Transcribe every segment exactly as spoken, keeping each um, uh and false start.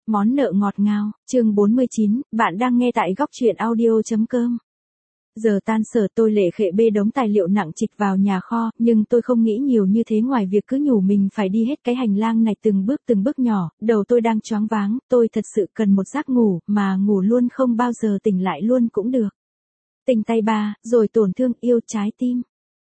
Món nợ ngọt ngào, chương bốn mươi chín, bạn đang nghe tại góc truyện audio.com. Giờ tan sở tôi lệ khệ bê đống tài liệu nặng trịch vào nhà kho, nhưng tôi không nghĩ nhiều như thế ngoài việc cứ nhủ mình phải đi hết cái hành lang này từng bước từng bước nhỏ, đầu tôi đang choáng váng, tôi thật sự cần một giấc ngủ, mà ngủ luôn không bao giờ tỉnh lại luôn cũng được. Tình tay ba, rồi tổn thương yêu trái tim.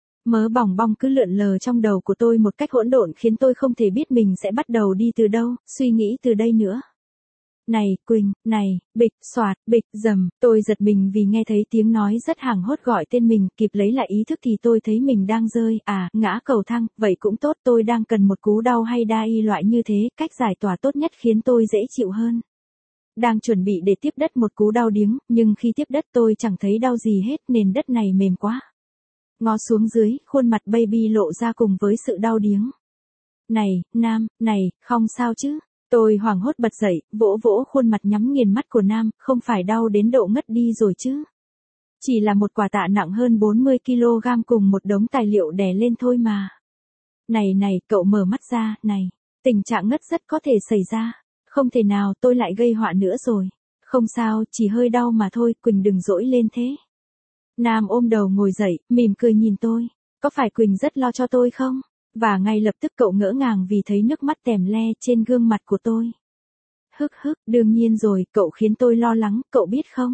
Mớ bòng bong cứ lượn lờ trong đầu của tôi một cách hỗn độn khiến tôi không thể biết mình sẽ bắt đầu đi từ đâu, suy nghĩ từ đây nữa. Này, Quỳnh, này, bịch, xoạt, bịch, dầm, tôi giật mình vì nghe thấy tiếng nói rất hoảng hốt gọi tên mình, kịp lấy lại ý thức thì tôi thấy mình đang rơi, à, ngã cầu thang, vậy cũng tốt, tôi đang cần một cú đau hay đa y loại như thế, cách giải tỏa tốt nhất khiến tôi dễ chịu hơn. Đang chuẩn bị để tiếp đất một cú đau điếng, nhưng khi tiếp đất tôi chẳng thấy đau gì hết, nền đất này mềm quá. Ngó xuống dưới, khuôn mặt baby lộ ra cùng với sự đau điếng. Này, Nam, này, không sao chứ? Tôi hoảng hốt bật dậy, vỗ vỗ khuôn mặt nhắm nghiền mắt của Nam, không phải đau đến độ ngất đi rồi chứ. Chỉ là một quả tạ nặng hơn bốn mươi ki lô gam cùng một đống tài liệu đè lên thôi mà. Này này, cậu mở mắt ra, này, tình trạng ngất rất có thể xảy ra. Không thể nào tôi lại gây họa nữa rồi. Không sao, chỉ hơi đau mà thôi, Quỳnh đừng dỗi lên thế. Nam ôm đầu ngồi dậy, mỉm cười nhìn tôi. Có phải Quỳnh rất lo cho tôi không? Và ngay lập tức cậu ngỡ ngàng vì thấy nước mắt tèm le trên gương mặt của tôi. Hức hức, đương nhiên rồi, cậu khiến tôi lo lắng, cậu biết không?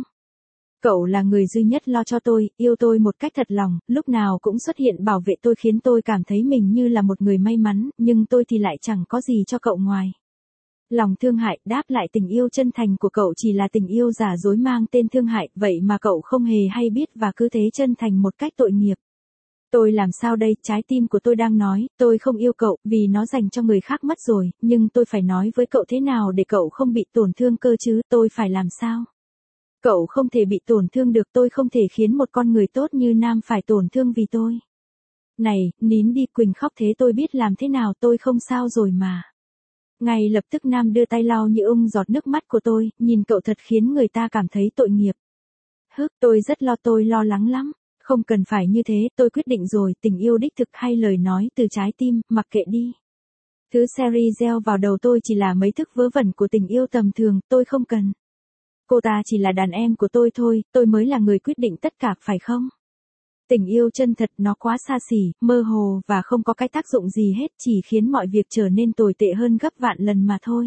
Cậu là người duy nhất lo cho tôi, yêu tôi một cách thật lòng, lúc nào cũng xuất hiện bảo vệ tôi khiến tôi cảm thấy mình như là một người may mắn, nhưng tôi thì lại chẳng có gì cho cậu ngoài lòng thương hại. Đáp lại tình yêu chân thành của cậu chỉ là tình yêu giả dối mang tên thương hại, vậy mà cậu không hề hay biết và cứ thế chân thành một cách tội nghiệp. Tôi làm sao đây, trái tim của tôi đang nói, tôi không yêu cậu, vì nó dành cho người khác mất rồi, nhưng tôi phải nói với cậu thế nào để cậu không bị tổn thương cơ chứ, tôi phải làm sao? Cậu không thể bị tổn thương được, tôi không thể khiến một con người tốt như Nam phải tổn thương vì tôi. Này, nín đi, Quỳnh khóc thế tôi biết làm thế nào, tôi không sao rồi mà. Ngay lập tức Nam đưa tay lau như ung giọt nước mắt của tôi, nhìn cậu thật khiến người ta cảm thấy tội nghiệp. Hức, tôi rất lo, tôi lo lắng lắm. Không cần phải như thế, tôi quyết định rồi, tình yêu đích thực hay lời nói từ trái tim, mặc kệ đi. Thứ series gieo vào đầu tôi chỉ là mấy thức vớ vẩn của tình yêu tầm thường, tôi không cần. Cô ta chỉ là đàn em của tôi thôi, tôi mới là người quyết định tất cả, phải không? Tình yêu chân thật nó quá xa xỉ, mơ hồ và không có cái tác dụng gì hết, chỉ khiến mọi việc trở nên tồi tệ hơn gấp vạn lần mà thôi.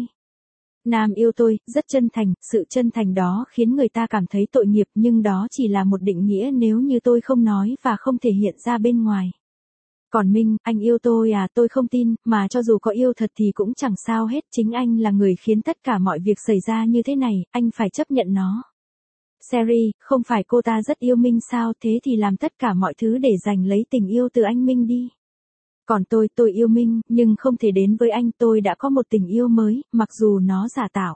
Nam yêu tôi, rất chân thành, sự chân thành đó khiến người ta cảm thấy tội nghiệp, nhưng đó chỉ là một định nghĩa nếu như tôi không nói và không thể hiện ra bên ngoài. Còn Minh, anh yêu tôi à, tôi không tin, mà cho dù có yêu thật thì cũng chẳng sao hết, chính anh là người khiến tất cả mọi việc xảy ra như thế này, anh phải chấp nhận nó. Seri, không phải cô ta rất yêu Minh sao, thế thì làm tất cả mọi thứ để giành lấy tình yêu từ anh Minh đi. Còn tôi, tôi yêu Minh, nhưng không thể đến với anh, tôi đã có một tình yêu mới, mặc dù nó giả tạo.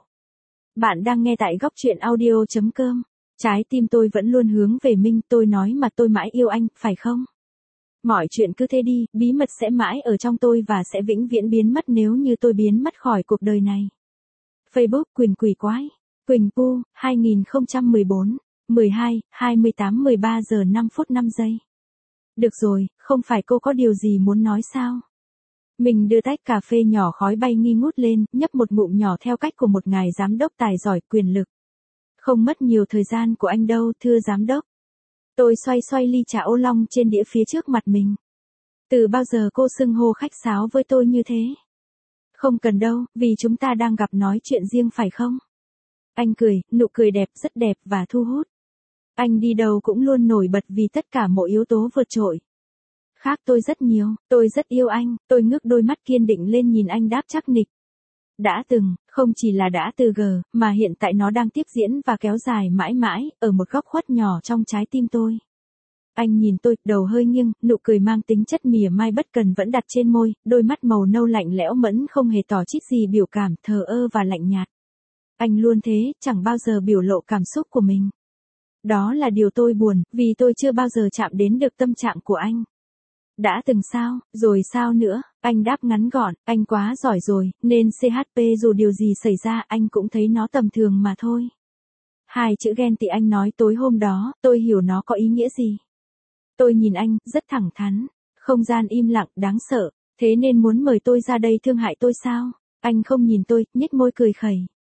Bạn đang nghe tại góc truyện audio.com. Trái tim tôi vẫn luôn hướng về Minh, tôi nói mà tôi mãi yêu anh, phải không? Mọi chuyện cứ thế đi, bí mật sẽ mãi ở trong tôi và sẽ vĩnh viễn biến mất nếu như tôi biến mất khỏi cuộc đời này. Facebook, Quỳnh Quỷ Quái. Quỳnh Pu, hai nghìn không trăm mười bốn, mười hai, hai mươi tám mười ba giờ năm phút năm giây. Được rồi, không phải cô có điều gì muốn nói sao? Mình đưa tách cà phê nhỏ khói bay nghi ngút lên, nhấp một ngụm nhỏ theo cách của một ngài giám đốc tài giỏi quyền lực. Không mất nhiều thời gian của anh đâu, thưa giám đốc. Tôi xoay xoay ly trà ô long trên đĩa phía trước mặt mình. Từ bao giờ cô xưng hô khách sáo với tôi như thế? Không cần đâu, vì chúng ta đang gặp nói chuyện riêng phải không? Anh cười, nụ cười đẹp, rất đẹp và thu hút. Anh đi đâu cũng luôn nổi bật vì tất cả mọi yếu tố vượt trội. Khác tôi rất nhiều, tôi rất yêu anh, tôi ngước đôi mắt kiên định lên nhìn anh đáp chắc nịch. Đã từng, không chỉ là đã từ gờ, mà hiện tại nó đang tiếp diễn và kéo dài mãi mãi, ở một góc khuất nhỏ trong trái tim tôi. Anh nhìn tôi, đầu hơi nghiêng, nụ cười mang tính chất mỉa mai bất cần vẫn đặt trên môi, đôi mắt màu nâu lạnh lẽo mẫn không hề tỏ chít gì biểu cảm, thờ ơ và lạnh nhạt. Anh luôn thế, chẳng bao giờ biểu lộ cảm xúc của mình. Đó là điều tôi buồn, vì tôi chưa bao giờ chạm đến được tâm trạng của anh. Đã từng sao, rồi sao nữa, anh đáp ngắn gọn, anh quá giỏi rồi, nên xê hát pê dù điều gì xảy ra anh cũng thấy nó tầm thường mà thôi. Hai chữ ghen tị anh nói tối hôm đó, tôi hiểu nó có ý nghĩa gì. Tôi nhìn anh, rất thẳng thắn, không gian im lặng, đáng sợ, thế nên muốn mời tôi ra đây thương hại tôi sao? Anh không nhìn tôi, nhếch môi cười khẩy.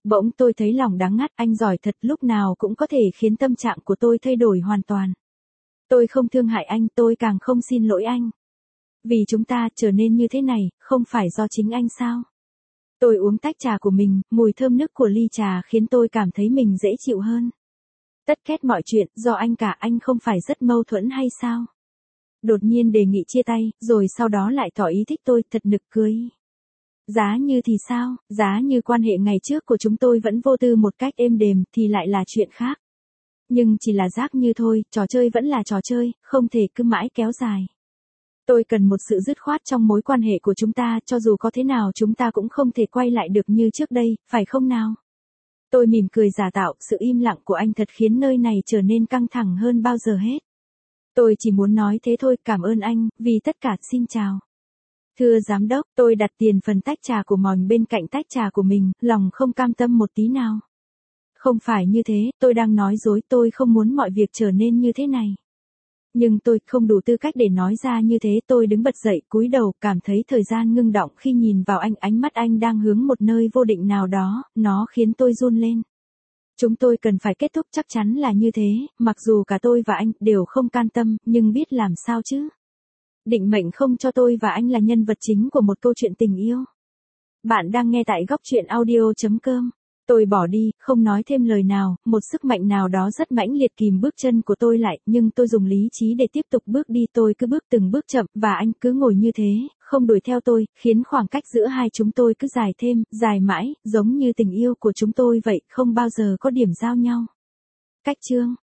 Bỗng tôi thấy lòng đắng ngắt, anh giỏi thật, lúc nào cũng có thể khiến tâm trạng của tôi thay đổi hoàn toàn. Tôi không thương hại anh, tôi càng không xin lỗi anh. Vì chúng ta trở nên như thế này, không phải do chính anh sao? Tôi uống tách trà của mình, mùi thơm nức của ly trà khiến tôi cảm thấy mình dễ chịu hơn. Tất kết mọi chuyện, do anh cả, anh không phải rất mâu thuẫn hay sao? Đột nhiên đề nghị chia tay, rồi sau đó lại tỏ ý thích tôi, thật nực cười. Giá như thì sao, giá như quan hệ ngày trước của chúng tôi vẫn vô tư một cách êm đềm thì lại là chuyện khác. Nhưng chỉ là giác như thôi, trò chơi vẫn là trò chơi, không thể cứ mãi kéo dài. Tôi cần một sự dứt khoát trong mối quan hệ của chúng ta, cho dù có thế nào chúng ta cũng không thể quay lại được như trước đây, phải không nào? Tôi mỉm cười giả tạo, sự im lặng của anh thật khiến nơi này trở nên căng thẳng hơn bao giờ hết. Tôi chỉ muốn nói thế thôi, cảm ơn anh, vì tất cả, xin chào. Thưa giám đốc, tôi đặt tiền phần tách trà của Mòn bên cạnh tách trà của mình, lòng không cam tâm một tí nào. Không phải như thế, tôi đang nói dối, tôi không muốn mọi việc trở nên như thế này. Nhưng tôi không đủ tư cách để nói ra như thế, tôi đứng bật dậy, cúi đầu, cảm thấy thời gian ngưng đọng khi nhìn vào anh, ánh mắt anh đang hướng một nơi vô định nào đó, nó khiến tôi run lên. Chúng tôi cần phải kết thúc, chắc chắn là như thế, mặc dù cả tôi và anh đều không can tâm, nhưng biết làm sao chứ. Định mệnh không cho tôi và anh là nhân vật chính của một câu chuyện tình yêu. Bạn đang nghe tại góc truyện audio chấm com. Tôi bỏ đi, không nói thêm lời nào, một sức mạnh nào đó rất mãnh liệt kìm bước chân của tôi lại, nhưng tôi dùng lý trí để tiếp tục bước đi, tôi cứ bước từng bước chậm, và anh cứ ngồi như thế, không đuổi theo tôi, khiến khoảng cách giữa hai chúng tôi cứ dài thêm, dài mãi, giống như tình yêu của chúng tôi vậy, không bao giờ có điểm giao nhau. Cách chương